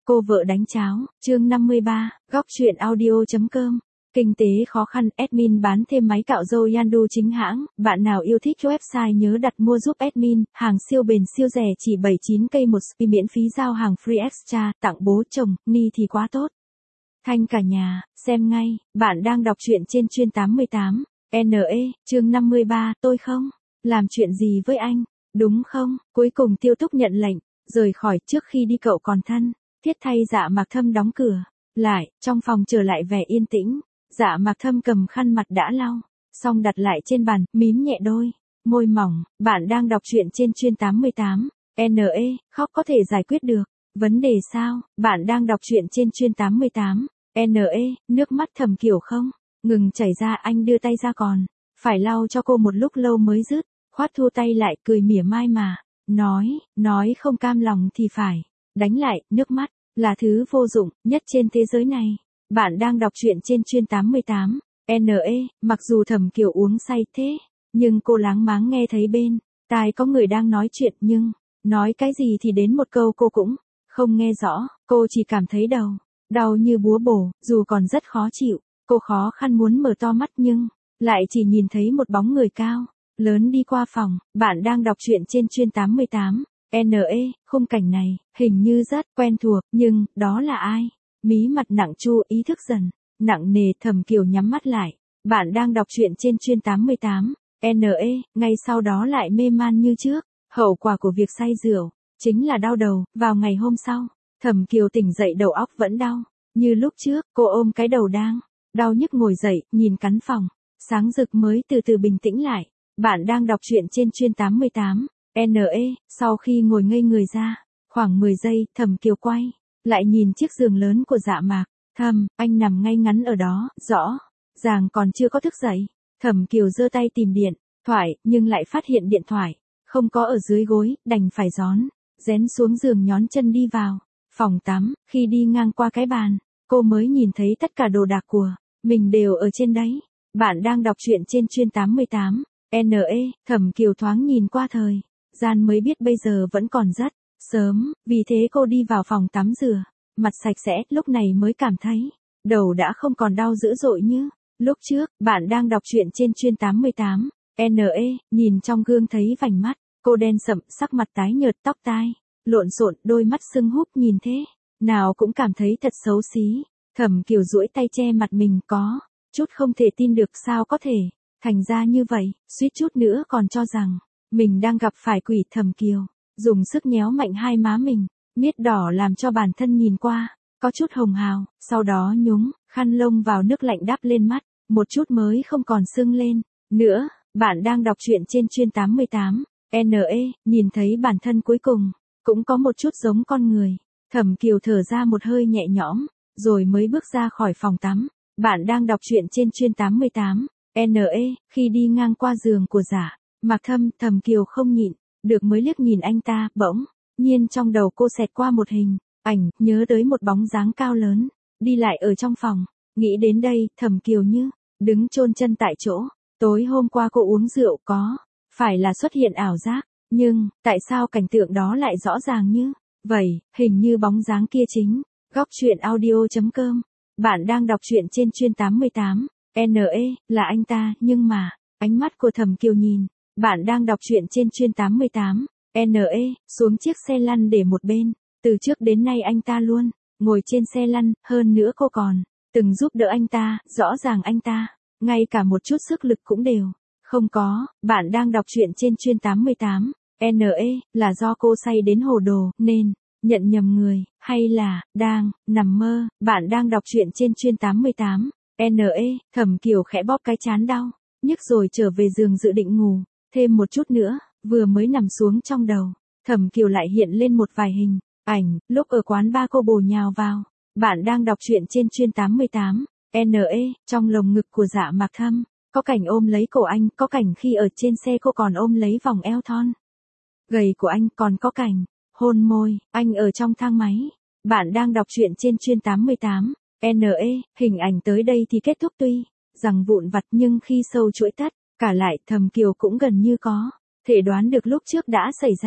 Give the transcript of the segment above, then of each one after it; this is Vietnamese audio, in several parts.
Cô vợ đánh cháo, chương 53, góc chuyện audio.com. Kinh tế khó khăn, admin bán thêm máy cạo râu Yandu chính hãng, bạn nào yêu thích website nhớ đặt mua giúp admin, hàng siêu bền siêu rẻ chỉ 79k một spi miễn phí giao hàng free extra, tặng bố chồng, ni thì quá tốt. Thanh cả nhà, xem ngay, bạn đang đọc truyện trên chuyên 88, NE, chương 53, tôi không làm chuyện gì với anh, đúng không? Cuối cùng Tiêu Túc nhận lệnh, rời khỏi, trước khi đi cậu còn thân thiết thay Dạ Mạc Thâm đóng cửa lại, trong phòng trở lại vẻ yên tĩnh. Dạ Mạc Thâm cầm khăn mặt đã lau xong đặt lại trên bàn, mím nhẹ đôi môi mỏng. Bạn đang đọc truyện trên chuyên 88, NE, khóc có thể giải quyết được vấn đề sao? Bạn đang đọc truyện trên chuyên 88, NE, nước mắt Thẩm Kiều không ngừng chảy ra, anh đưa tay ra còn phải lau cho cô một lúc lâu mới dứt khoát, thu tay lại, cười mỉa mai mà nói không cam lòng thì phải đánh lại. Nước mắt là thứ vô dụng nhất trên thế giới này. Bạn đang đọc truyện trên chuyên 88, NE, mặc dù Thẩm Kiều uống say thế, nhưng cô láng máng nghe thấy bên tai có người đang nói chuyện, nhưng nói cái gì thì đến một câu cô cũng không nghe rõ, cô chỉ cảm thấy đầu đau như búa bổ, dù còn rất khó chịu, cô khó khăn muốn mở to mắt nhưng lại chỉ nhìn thấy một bóng người cao lớn đi qua phòng. Bạn đang đọc truyện trên chuyên 88, NE, khung cảnh này hình như rất quen thuộc, nhưng đó là ai? Mí mặt nặng chu, ý thức dần nặng nề, Thẩm Kiều nhắm mắt lại. Bạn đang đọc truyện trên chuyên 88, NE, ngay sau đó lại mê man như trước. Hậu quả của việc say rượu chính là đau đầu. Vào ngày hôm sau, Thẩm Kiều tỉnh dậy đầu óc vẫn đau như lúc trước, cô ôm cái đầu đang đau nhức ngồi dậy, nhìn căn phòng sáng rực mới từ từ bình tĩnh lại. Bạn đang đọc truyện trên chuyên 88, NE, sau khi ngồi ngây người ra khoảng 10 giây, Thẩm Kiều quay lại nhìn chiếc giường lớn của Dạ Mạc Thâm, anh nằm ngay ngắn ở đó, rõ ràng còn chưa có thức dậy. Thẩm Kiều giơ tay tìm điện thoại, nhưng lại phát hiện điện thoại không có ở dưới gối, đành phải rén xuống giường nhón chân đi vào phòng tắm. Khi đi ngang qua cái bàn, cô mới nhìn thấy tất cả đồ đạc của mình đều ở trên đấy. Bạn đang đọc truyện trên chuyên 88, NE, Thẩm Kiều thoáng nhìn qua thời gian mới biết bây giờ vẫn còn rất sớm, vì thế cô đi vào phòng tắm rửa mặt sạch sẽ, lúc này mới cảm thấy đầu đã không còn đau dữ dội như lúc trước. Bạn đang đọc truyện trên chuyên 88, NE, nhìn trong gương thấy vành mắt cô đen sậm, sắc mặt tái nhợt, tóc tai lộn xộn, đôi mắt sưng húp, nhìn thế nào cũng cảm thấy thật xấu xí. Thẩm Kiều duỗi tay che mặt mình, có chút không thể tin được sao có thể thành ra như vậy, suýt chút nữa còn cho rằng mình đang gặp phải quỷ. Thẩm Kiều dùng sức nhéo mạnh hai má mình, miết đỏ làm cho bản thân nhìn qua có chút hồng hào, sau đó nhúng khăn lông vào nước lạnh đắp lên mắt, một chút mới không còn sưng lên nữa. Bạn đang đọc truyện trên chuyên 88, NE, nhìn thấy bản thân cuối cùng cũng có một chút giống con người. Thẩm Kiều thở ra một hơi nhẹ nhõm, rồi mới bước ra khỏi phòng tắm. Bạn đang đọc truyện trên chuyên 88, NE, khi đi ngang qua giường của Dạ Mạc Thâm, Thẩm Kiều không nhịn được mới liếc nhìn anh ta. Bỗng nhiên trong đầu cô xẹt qua một hình ảnh, nhớ tới một bóng dáng cao lớn đi lại ở trong phòng. Nghĩ đến đây, Thẩm Kiều như đứng chôn chân tại chỗ. Tối hôm qua cô uống rượu, có phải là xuất hiện ảo giác? Nhưng tại sao cảnh tượng đó lại rõ ràng như vậy? Hình như bóng dáng kia chính góc chuyện audio.com. Bạn đang đọc truyện trên chuyên 88, NE, là anh ta, nhưng mà ánh mắt của Thẩm Kiều nhìn bạn đang đọc truyện trên chuyên 88, NE, xuống chiếc xe lăn để một bên. Từ trước đến nay anh ta luôn ngồi trên xe lăn, hơn nữa cô còn từng giúp đỡ anh ta, rõ ràng anh ta ngay cả một chút sức lực cũng đều không có. Bạn đang đọc truyện trên chuyên 88, NE, là do cô say đến hồ đồ nên nhận nhầm người, hay là đang nằm mơ? Bạn đang đọc truyện trên chuyên 88, NE, Thẩm Kiều khẽ bóp cái trán đau nhức rồi trở về giường dự định ngủ thêm một chút nữa. Vừa mới nằm xuống, trong đầu Thẩm Kiều lại hiện lên một vài hình ảnh lúc ở quán bar cô bồ nhào vào. Bạn đang đọc truyện trên chuyên 88, NE, trong lồng ngực của Dạ Mạc Thâm, có cảnh ôm lấy cổ anh, có cảnh khi ở trên xe cô còn ôm lấy vòng eo thon gầy của anh, còn có cảnh hôn môi anh ở trong thang máy. Bạn đang đọc truyện trên chuyên 88, NE, hình ảnh tới đây thì kết thúc, tuy rằng vụn vặt nhưng khi sâu chuỗi tất cả lại, Thẩm Kiều cũng gần như có thể đoán được lúc trước đã xảy ra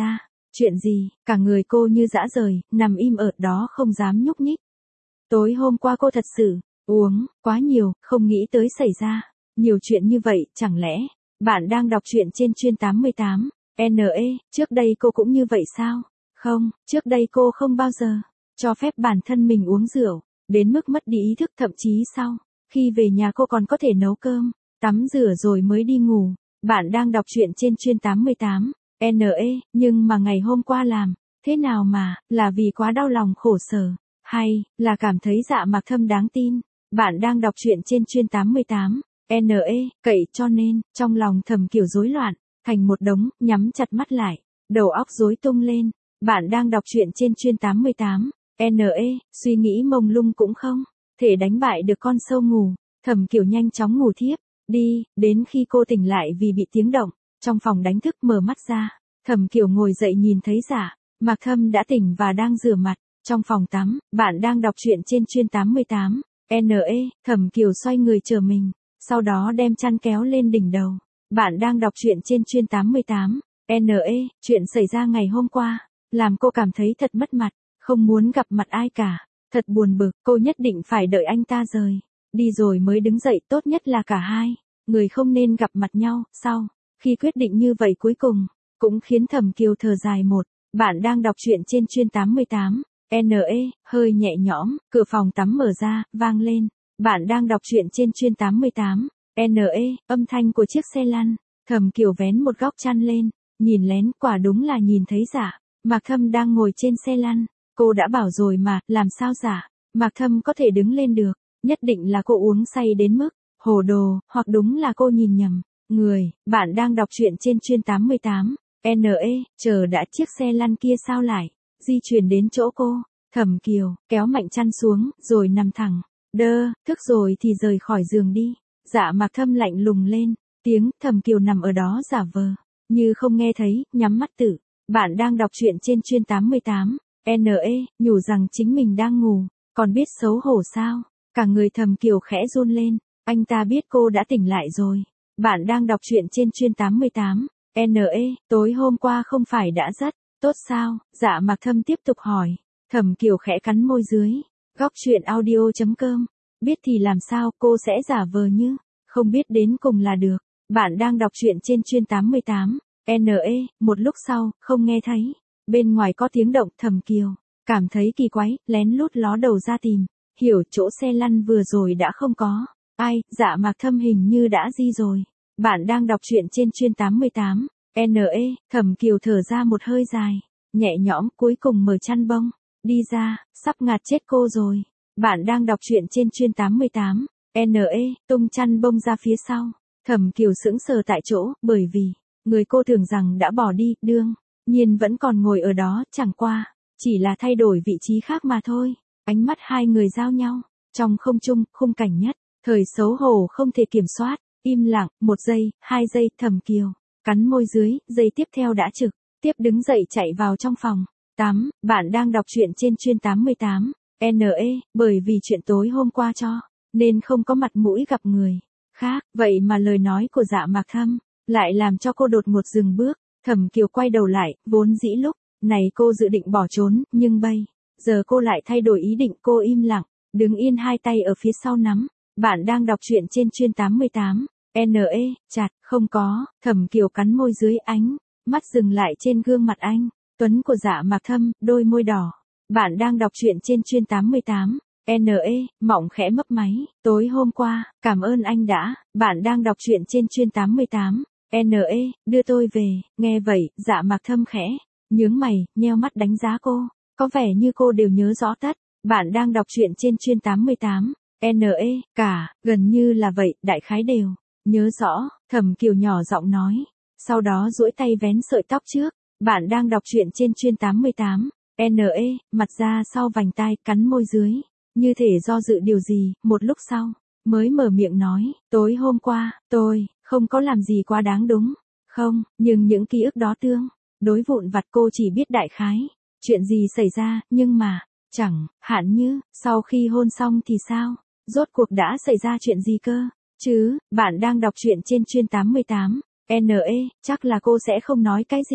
Chuyện gì? Cả người cô như dã rời, nằm im ở đó không dám nhúc nhích. Tối hôm qua cô thật sự uống quá nhiều, không nghĩ tới xảy ra nhiều chuyện như vậy, chẳng lẽ bạn đang đọc truyện trên chuyên 88 NE, trước đây cô cũng như vậy sao? Không, trước đây cô không bao giờ cho phép bản thân mình uống rượu, đến mức mất đi ý thức, thậm chí sau khi về nhà cô còn có thể nấu cơm, tắm rửa rồi mới đi ngủ. Bạn đang đọc truyện trên chuyên 88 NE, nhưng mà ngày hôm qua làm thế nào mà, là vì quá đau lòng khổ sở, hay là cảm thấy Dạ Mạc Thâm đáng tin? Bạn đang đọc truyện trên chuyên 88 NE, cậy cho nên, trong lòng Thẩm Kiều rối loạn, thành một đống, nhắm chặt mắt lại, đầu óc rối tung lên. Bạn đang đọc truyện trên chuyên 88 NE, suy nghĩ mông lung cũng không thể đánh bại được con sâu ngủ. Thẩm Kiều nhanh chóng ngủ thiếp đi, đến khi cô tỉnh lại vì bị tiếng động trong phòng đánh thức, mở mắt ra, Thẩm Kiều ngồi dậy nhìn thấy Dạ Mạc Thâm đã tỉnh và đang rửa mặt trong phòng tắm. Bạn đang đọc truyện trên chuyên 88 NE, Thẩm Kiều xoay người chờ mình, sau đó đem chăn kéo lên đỉnh đầu. Bạn đang đọc truyện trên chuyên 88 NE, chuyện xảy ra ngày hôm qua làm cô cảm thấy thật mất mặt, không muốn gặp mặt ai cả, thật buồn bực, cô nhất định phải đợi anh ta rời đi rồi mới đứng dậy, tốt nhất là cả hai người không nên gặp mặt nhau. Sau khi quyết định như vậy cuối cùng cũng khiến Thẩm Kiều thở dài một. Bạn đang đọc truyện trên chuyên 88 NE, hơi nhẹ nhõm, cửa phòng tắm mở ra, vang lên. Bạn đang đọc truyện trên chuyên 88 NE, âm thanh của chiếc xe lăn. Thẩm Kiều vén một góc chăn lên, nhìn lén, quả đúng là nhìn thấy Dạ Mạc Thâm đang ngồi trên xe lăn. Cô đã bảo rồi mà, làm sao Dạ Mạc Thâm có thể đứng lên được? Nhất định là cô uống say đến mức hồ đồ, hoặc đúng là cô nhìn nhầm người. Bạn đang đọc truyện trên chuyên 88 NE, chờ đã, chiếc xe lăn kia sao lại di chuyển đến chỗ cô? Thẩm Kiều kéo mạnh chăn xuống, rồi nằm thẳng. Thức rồi thì rời khỏi giường đi. Dạ Mạc Thâm lạnh lùng lên tiếng. Thẩm Kiều nằm ở đó giả vờ như không nghe thấy, nhắm mắt tự. Bạn đang đọc truyện trên chuyên 88 NE, nhủ rằng chính mình đang ngủ, còn biết xấu hổ sao? Cả người Thẩm Kiều khẽ run lên, anh ta biết cô đã tỉnh lại rồi. Bạn đang đọc truyện trên chuyên 88 NE, tối hôm qua không phải đã rất tốt sao? Dạ Mạc Thâm tiếp tục hỏi. Thẩm Kiều khẽ cắn môi dưới. Góc truyện audio.com. Biết thì làm sao, cô sẽ giả vờ như không biết đến cùng là được. Bạn đang đọc truyện trên chuyên 88 NE, một lúc sau, không nghe thấy bên ngoài có tiếng động. Thẩm Kiều cảm thấy kỳ quái, lén lút ló đầu ra tìm hiểu chỗ xe lăn vừa rồi đã không có ai. Dạ Mạc Thâm hình như đã đi rồi. Bạn đang đọc truyện trên chuyên 88 NE, Thẩm Kiều thở ra một hơi dài, nhẹ nhõm, cuối cùng mở chăn bông đi ra, sắp ngạt chết cô rồi. Bạn đang đọc truyện trên chuyên 88 NE, tung chăn bông ra phía sau. Thẩm Kiều sững sờ tại chỗ, bởi vì người cô tưởng rằng đã bỏ đi, đương nhiên vẫn còn ngồi ở đó, chẳng qua chỉ là thay đổi vị trí khác mà thôi. Ánh mắt hai người giao nhau trong không trung, khung cảnh nhất thời xấu hổ không thể kiểm soát. Im lặng, 1 giây, 2 giây, Thẩm Kiều cắn môi dưới, giây tiếp theo đã trực tiếp đứng dậy chạy vào trong phòng tắm. Bạn đang đọc truyện trên chuyên 88 NE, bởi vì chuyện tối hôm qua cho nên không có mặt mũi gặp người khác, vậy mà lời nói của Dạ Mạc Thâm lại làm cho cô đột ngột dừng bước. Thẩm Kiều quay đầu lại, vốn dĩ lúc này cô dự định bỏ trốn, nhưng bây giờ cô lại thay đổi ý định. Cô im lặng, đứng yên, hai tay ở phía sau nắm. Bạn đang đọc truyện trên chuyên 88 NE, chặt, không có. Thẩm Kiều cắn môi dưới, ánh mắt dừng lại trên gương mặt anh tuấn của Dạ Mạc Thâm, đôi môi đỏ. Bạn đang đọc truyện trên chuyên 88 NE, mỏng khẽ mấp máy. Tối hôm qua, cảm ơn anh đã. Bạn đang đọc truyện trên chuyên 88 NE, đưa tôi về. Nghe vậy, Dạ Mạc Thâm khẽ nhướng mày, nheo mắt đánh giá cô. Có vẻ như cô đều nhớ rõ tất. Bạn đang đọc truyện trên chuyên 88 NE, cả, gần như là vậy, đại khái đều nhớ rõ. Thẩm Kiều nhỏ giọng nói, sau đó duỗi tay vén sợi tóc trước. Bạn đang đọc truyện trên chuyên 88 NE, mặt ra sau vành tai, cắn môi dưới, như thể do dự điều gì. Một lúc sau mới mở miệng nói, tối hôm qua tôi không có làm gì quá đáng đúng không? Nhưng những ký ức đó tương đối vụn vặt, cô chỉ biết đại khái chuyện gì xảy ra, nhưng mà chẳng hạn như sau khi hôn xong thì sao? Rốt cuộc đã xảy ra chuyện gì cơ chứ? Bạn đang đọc truyện trên chuyên 88 NE, chắc là cô sẽ không nói cái gì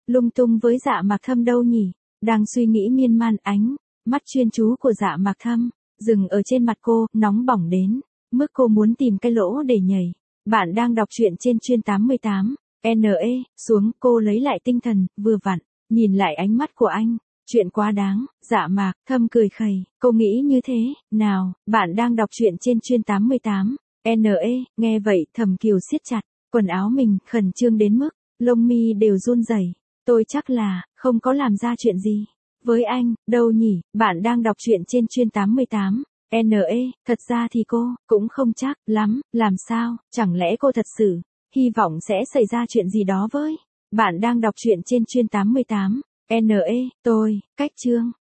Lung tung với Dạ Mạc Thâm đâu nhỉ? Đang suy nghĩ miên man, ánh mắt chuyên chú của Dạ Mạc Thâm dừng ở trên mặt cô, nóng bỏng đến mức cô muốn tìm cái lỗ để nhảy. Bạn đang đọc truyện trên chuyên 88. NE, xuống, cô lấy lại tinh thần, vừa vặn, nhìn lại ánh mắt của anh. Chuyện quá đáng, Dạ Mạc Thâm cười khẩy, cô nghĩ như thế, nào, bạn đang đọc truyện trên chuyên 88. NE, nghe vậy, Thẩm Kiều siết chặt quần áo mình, khẩn trương đến mức lông mi đều run rẩy. Tôi chắc là không có làm ra chuyện gì với anh, đâu nhỉ? Bạn đang đọc truyện trên chuyên 88. NE, thật ra thì cô cũng không chắc lắm, làm sao, chẳng lẽ cô thật sự hy vọng sẽ xảy ra chuyện gì đó với. Bạn đang đọc truyện trên chuyên 88. NE, tôi, cách chương